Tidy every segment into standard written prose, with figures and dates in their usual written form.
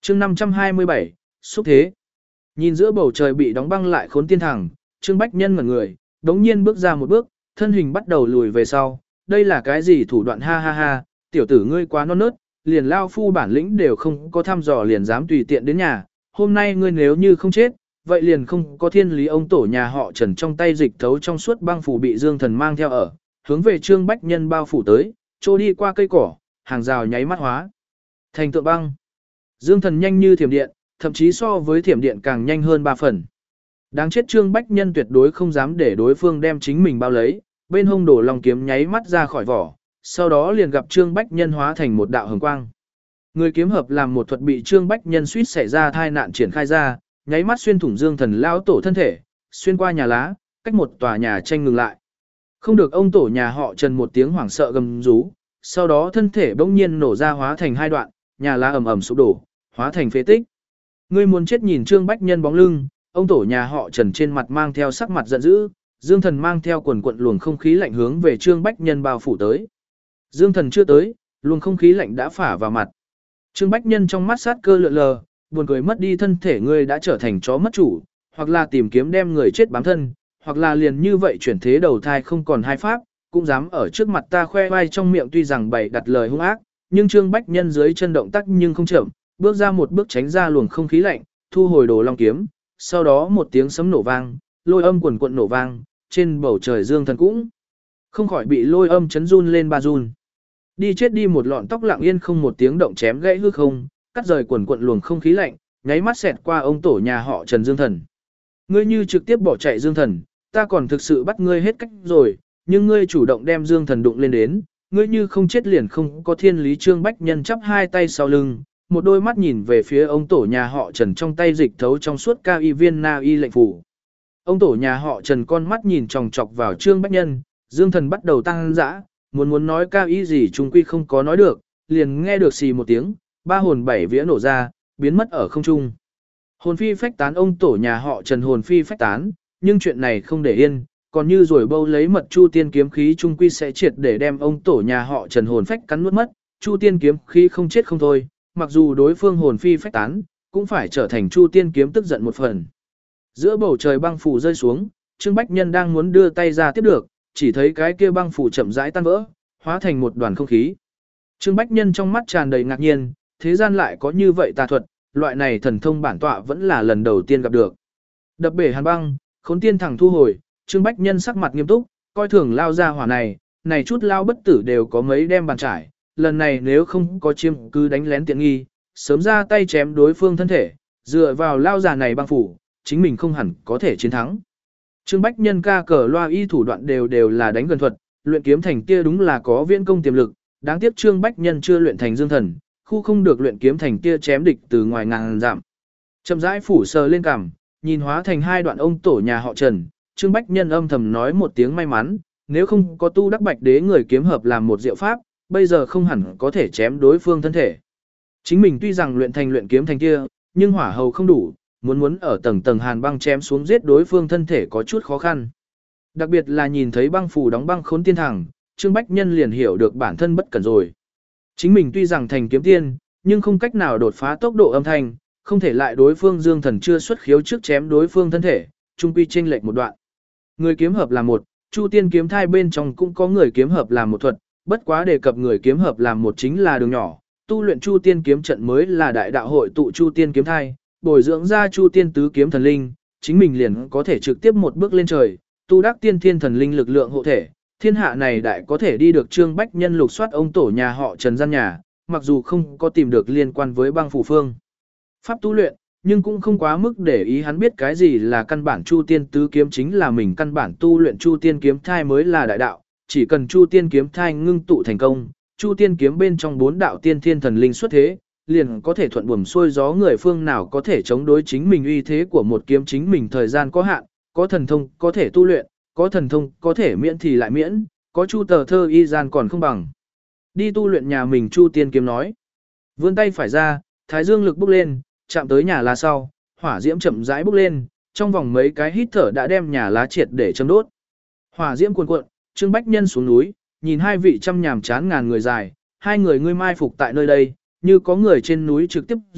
chương 527, xúc thế. Nhìn giữa bầu trời bị đóng băng lại khốn tiên thẳng, Trương Bách Nhân ngẩn người, đống nhiên bước ra một bước, thân hình bắt đầu lùi về sau. Đây là cái gì thủ đoạn ha ha ha, tiểu tử ngươi quá non nớt, liền lao phu bản lĩnh đều không có thăm dò liền dám tùy tiện đến nhà. Hôm nay ngươi nếu như không chết, vậy liền không có thiên lý. Ông tổ nhà họ Trần trong tay dịch thấu trong suốt băng phủ bị Dương Thần mang theo ở, hướng về Trương Bách Nhân bao phủ tới, trôi đi qua cây cỏ, hàng rào nháy mắt hóa thành tượng băng. Dương Thần nhanh như thiểm điện, thậm chí so với thiểm điện càng nhanh hơn 3 phần. Đáng chết, Trương Bách Nhân tuyệt đối không dám để đối phương đem chính mình bao lấy, bên hông đổ lòng kiếm nháy mắt ra khỏi vỏ, sau đó liền gặp Trương Bách Nhân hóa thành một đạo hồng quang. Người kiếm hợp làm một thuật bị Trương Bách Nhân suýt xảy ra tai nạn triển khai ra, nháy mắt xuyên thủng Dương Thần lão tổ thân thể, xuyên qua nhà lá, cách một tòa nhà tranh ngừng lại. Không được, ông tổ nhà họ Trần một tiếng hoảng sợ gầm rú, sau đó thân thể bỗng nhiên nổ ra hóa thành 2 đoạn, nhà lá ầm ầm sụp đổ, hóa thành phế tích. Ngươi muốn chết, nhìn Trương Bách Nhân bóng lưng, ông tổ nhà họ Trần trên mặt mang theo sắc mặt giận dữ, Dương Thần mang theo quần quận luồng không khí lạnh hướng về Trương Bách Nhân bao phủ tới. Dương Thần chưa tới, luồng không khí lạnh đã phả vào mặt. Trương Bách Nhân trong mắt sát cơ lượn lờ, buồn cười, mất đi thân thể ngươi đã trở thành chó mất chủ, hoặc là tìm kiếm đem người chết bám thân, hoặc là liền như vậy chuyển thế đầu thai không còn hai pháp, cũng dám ở trước mặt ta khoe vai. Trong miệng tuy rằng bày đặt lời hung ác, nhưng Trương Bách Nhân dưới chân động tác nhưng không chậm, bước ra một bước tránh ra luồng không khí lạnh, thu hồi đồ long kiếm, sau đó một tiếng sấm nổ vang, lôi âm quần quận nổ vang, trên bầu trời Dương Thần cũng không khỏi bị lôi âm chấn run lên ba run. Đi chết đi, một lọn tóc lặng yên không một tiếng động chém gãy hư không, cắt rời quần quận luồng không khí lạnh, nháy mắt xẹt qua ông tổ nhà họ Trần. Dương Thần, ngươi như trực tiếp bỏ chạy. Dương Thần, ta còn thực sự bắt ngươi hết cách rồi, nhưng ngươi chủ động đem Dương Thần đụng lên đến, ngươi như không chết liền không có thiên lý. Trương Bách Nhân chắp hai tay sau lưng, một đôi mắt nhìn về phía ông tổ nhà họ Trần trong tay dịch thấu trong suốt cao y viên na y lệnh phủ. Ông tổ nhà họ Trần con mắt nhìn chòng chọc vào Trương Bách Nhân, Dương Thần bắt đầu tăng dã, muốn nói cao y gì trung quy không có nói được, liền nghe được xì một tiếng, 3 hồn 7 vía nổ ra, biến mất ở không trung. Hồn phi phách tán, ông tổ nhà họ Trần hồn phi phách tán, nhưng chuyện này không để yên, còn như rồi bâu lấy mật Chu Tiên kiếm khí trung quy sẽ triệt để đem ông tổ nhà họ Trần hồn phách cắn nuốt mất. Chu Tiên kiếm khí không chết không thôi, mặc dù đối phương hồn phi phách tán, cũng phải trở thành Chu Tiên kiếm tức giận một phần. Giữa bầu trời băng phủ rơi xuống, Trương Bách Nhân đang muốn đưa tay ra tiếp được, chỉ thấy cái kia băng phủ chậm rãi tan vỡ, hóa thành một đoàn không khí. Trương Bách Nhân trong mắt tràn đầy ngạc nhiên, thế gian lại có như vậy tà thuật, loại này thần thông bản tọa vẫn là lần đầu tiên gặp được. Đập bể hàn băng, khốn tiên thẳng thu hồi, Trương Bách Nhân sắc mặt nghiêm túc, coi thường lao ra hỏa này chút lao bất tử đều có mấy đem bàn trải, lần này nếu không có chiêm cứ đánh lén tiện nghi, sớm ra tay chém đối phương thân thể, dựa vào lao già này băng phủ, chính mình không hẳn có thể chiến thắng. Trương Bách Nhân ca cờ loa y thủ đoạn đều là đánh gần thuật, luyện kiếm thành tia đúng là có viễn công tiềm lực, đáng tiếc Trương Bách Nhân chưa luyện thành Dương Thần, khu không được luyện kiếm thành tia chém địch từ ngoài ngàn dặm. Chậm rãi phủ sờ lên cằm, nhìn hóa thành 2 đoạn ông tổ nhà họ Trần, Trương Bách Nhân âm thầm nói một tiếng may mắn, nếu không có tu đắc bạch đế người kiếm hợp làm một diệu pháp, bây giờ không hẳn có thể chém đối phương thân thể. Chính mình tuy rằng luyện kiếm thành kia, nhưng hỏa hầu không đủ, muốn ở tầng hàn băng chém xuống giết đối phương thân thể có chút khó khăn. Đặc biệt là nhìn thấy băng phủ đóng băng khốn tiên thẳng, Trương Bách Nhân liền hiểu được bản thân bất cẩn rồi. Chính mình tuy rằng thành kiếm tiên, nhưng không cách nào đột phá tốc độ âm thanh, không thể lại đối phương Dương Thần chưa xuất khiếu trước chém đối phương thân thể, trung quy chênh lệch một đoạn. Người kiếm hợp là một, Chu Tiên kiếm thai bên trong cũng có người kiếm hợp làm một thuật, bất quá đề cập người kiếm hợp làm một chính là đường nhỏ, tu luyện Chu Tiên kiếm trận mới là đại đạo hội tụ Chu Tiên kiếm thai, bồi dưỡng ra Chu Tiên tứ kiếm thần linh, chính mình liền có thể trực tiếp một bước lên trời, tu đắc tiên thiên thần linh lực lượng hộ thể, thiên hạ này đại có thể đi được. Trương Bách Nhân lục soát ông tổ nhà họ Trần gian nhà, mặc dù không có tìm được liên quan với băng phủ phương pháp tu luyện, nhưng cũng không quá mức để ý, hắn biết cái gì là căn bản Chu Tiên tứ kiếm chính là mình căn bản tu luyện Chu Tiên kiếm thai mới là đại đạo, chỉ cần Chu Tiên kiếm thai ngưng tụ thành công, Chu Tiên kiếm bên trong 4 đạo tiên thiên thần linh xuất thế, liền có thể thuận buồm xuôi gió, người phương nào có thể chống đối chính mình uy thế của một kiếm. Chính mình thời gian có hạn, có thần thông có thể tu luyện, có thần thông có thể miễn thì lại miễn, có Chu tờ thơ y gian còn không bằng. Đi tu luyện nhà mình. Chu Tiên kiếm nói. Vươn tay phải ra, thái dương lực bốc lên, chạm tới nhà lá sau, hỏa diễm chậm rãi bốc lên, trong vòng mấy cái hít thở đã đem nhà lá triệt để châm đốt. Hỏa diễm cuồn cuộn, Trương Bách Nhân xuống núi, nhìn 2 vị trăm nhàm chán ngàn người dài, 2 người ngươi mai phục tại nơi đây, như có người trên núi trực tiếp giết,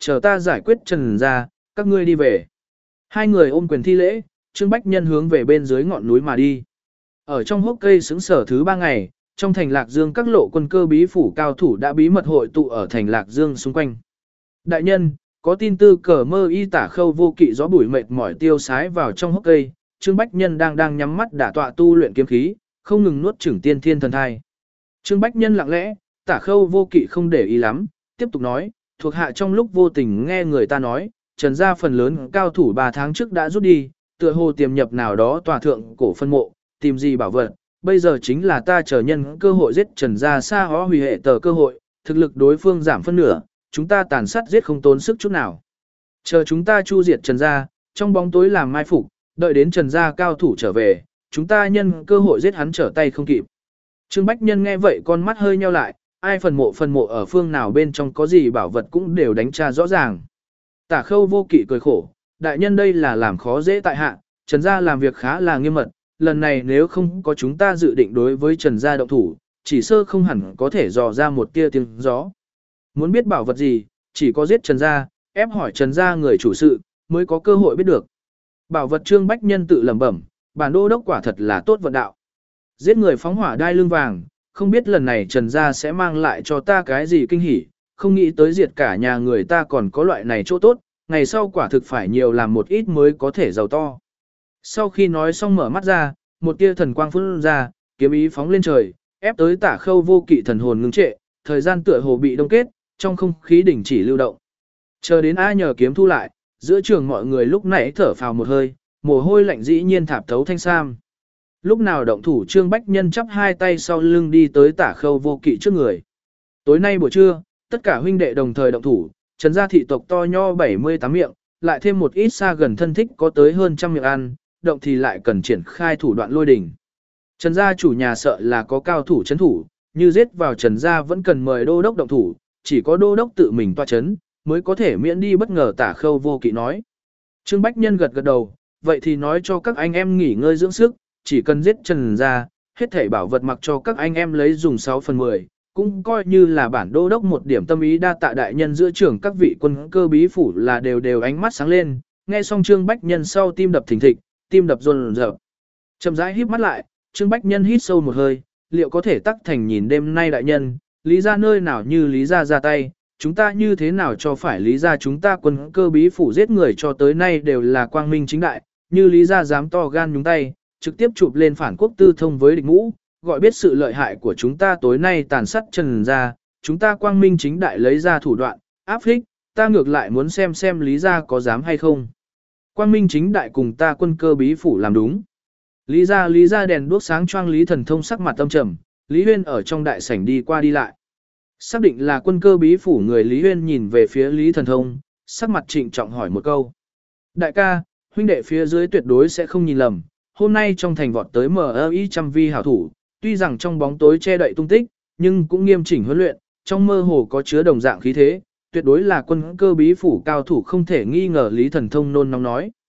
chờ ta giải quyết Trần gia, các ngươi đi về. Hai người ôm quyền thi lễ, Trương Bách Nhân hướng về bên dưới ngọn núi mà đi. Ở trong hốc cây xứng sở thứ 3 ngày, trong thành Lạc Dương các lộ quân cơ bí phủ cao thủ đã bí mật hội tụ ở thành Lạc Dương xung quanh. Đại nhân, có tin tư cờ mơ y tả khâu vô kỵ gió bụi mệt mỏi tiêu sái vào trong hốc cây, Trương Bách Nhân đang nhắm mắt đả tọa tu luyện kiếm khí, không ngừng nuốt chửng tiên thiên thần thai. Trương Bách Nhân lặng lẽ, tả khâu vô kỵ không để ý lắm, tiếp tục nói, thuộc hạ trong lúc vô tình nghe người ta nói, Trần gia phần lớn cao thủ 3 tháng trước đã rút đi, tựa hồ tiềm nhập nào đó tòa thượng cổ phân mộ, tìm gì bảo vật, bây giờ chính là ta chờ nhân cơ hội giết Trần gia xa hó hủy hệ tờ cơ hội, thực lực đối phương giảm phân nửa, chúng ta tàn sát giết không tốn sức chút nào. Chờ chúng ta chu diệt Trần gia, trong bóng tối làm mai phục, đợi đến Trần gia cao thủ trở về, chúng ta nhân cơ hội giết hắn trở tay không kịp. Trương Bách Nhân nghe vậy con mắt hơi nheo lại, ai phần mộ ở phương nào bên trong có gì bảo vật cũng đều đánh tra rõ ràng. Tả khâu vô kỵ cười khổ, đại nhân đây là làm khó dễ tại hạ, Trần gia làm việc khá là nghiêm mật, lần này nếu không có chúng ta dự định đối với Trần gia động thủ, chỉ sơ không hẳn có thể dò ra một tia tiếng gió. Muốn biết bảo vật gì, chỉ có giết Trần gia, ép hỏi Trần gia người chủ sự, mới có cơ hội biết được. Bảo vật Trương Bách Nhân tự lẩm bẩm, bản đô đốc quả thật là tốt vận đạo. Giết người phóng hỏa đai lưng vàng, không biết lần này Trần gia sẽ mang lại cho ta cái gì kinh hỉ, không nghĩ tới diệt cả nhà người ta còn có loại này chỗ tốt, ngày sau quả thực phải nhiều làm một ít mới có thể giàu to. Sau khi nói xong mở mắt ra, một tia thần quang phun ra, kiếm ý phóng lên trời, ép tới tả khâu vô kỵ thần hồn ngưng trệ, thời gian tựa hồ bị đông kết, trong không khí đình chỉ lưu động. Chờ đến ai nhờ kiếm thu lại, giữa trường mọi người lúc nãy thở phào một hơi, mồ hôi lạnh dĩ nhiên thạp thấu thanh sam. Lúc nào động thủ Trương Bách Nhân chắp hai tay sau lưng đi tới tả khâu vô kỵ trước người. Tối nay buổi trưa, tất cả huynh đệ đồng thời động thủ, Trần gia thị tộc to nho 78 miệng, lại thêm một ít xa gần thân thích có tới hơn trăm miệng ăn, động thì lại cần triển khai thủ đoạn lôi đỉnh. Trần gia chủ nhà sợ là có cao thủ chấn thủ, như giết vào Trần gia vẫn cần mời đô đốc động thủ, chỉ có đô đốc tự mình toa chấn, mới có thể miễn đi bất ngờ tả khâu vô kỵ nói. Trương Bách Nhân gật gật đầu, vậy thì nói cho các anh em nghỉ ngơi dưỡng sức, chỉ cần giết Trần gia, hết thảy bảo vật mặc cho các anh em lấy dùng 6/10, cũng coi như là bản đô đốc một điểm tâm ý đa tạ đại nhân giữa trưởng các vị quân cơ bí phủ là đều ánh mắt sáng lên, nghe xong Trương Bách Nhân sau tim đập thình thịch, tim đập run rợn. Chậm rãi híp mắt lại, Trương Bách Nhân hít sâu một hơi, liệu có thể tắc thành nhìn đêm nay đại nhân, lý ra nơi nào như lý ra ra tay, chúng ta như thế nào cho phải lý ra chúng ta quân cơ bí phủ giết người cho tới nay đều là quang minh chính đại, như lý ra dám to gan nhúng tay, trực tiếp chụp lên phản quốc tư thông với địch ngũ, gọi biết sự lợi hại của chúng ta tối nay tàn sát Trần gia, chúng ta quang minh chính đại lấy ra thủ đoạn, áp phích, ta ngược lại muốn xem lý ra có dám hay không. Quang minh chính đại cùng ta quân cơ bí phủ làm đúng. Lý ra đèn đuốc sáng choang Lý Thần Thông sắc mặt tâm trầm, Lý Huyên ở trong đại sảnh đi qua đi lại. Xác định là quân cơ bí phủ người Lý Huyên nhìn về phía Lý Thần Thông, sắc mặt trịnh trọng hỏi một câu. Đại ca, huynh đệ phía dưới tuyệt đối sẽ không nhìn lầm, hôm nay trong thành vọt tới MI trăm vi hảo thủ, tuy rằng trong bóng tối che đậy tung tích, nhưng cũng nghiêm chỉnh huấn luyện, trong mơ hồ có chứa đồng dạng khí thế, tuyệt đối là quân cơ bí phủ cao thủ không thể nghi ngờ Lý Thần Thông nôn nóng nói.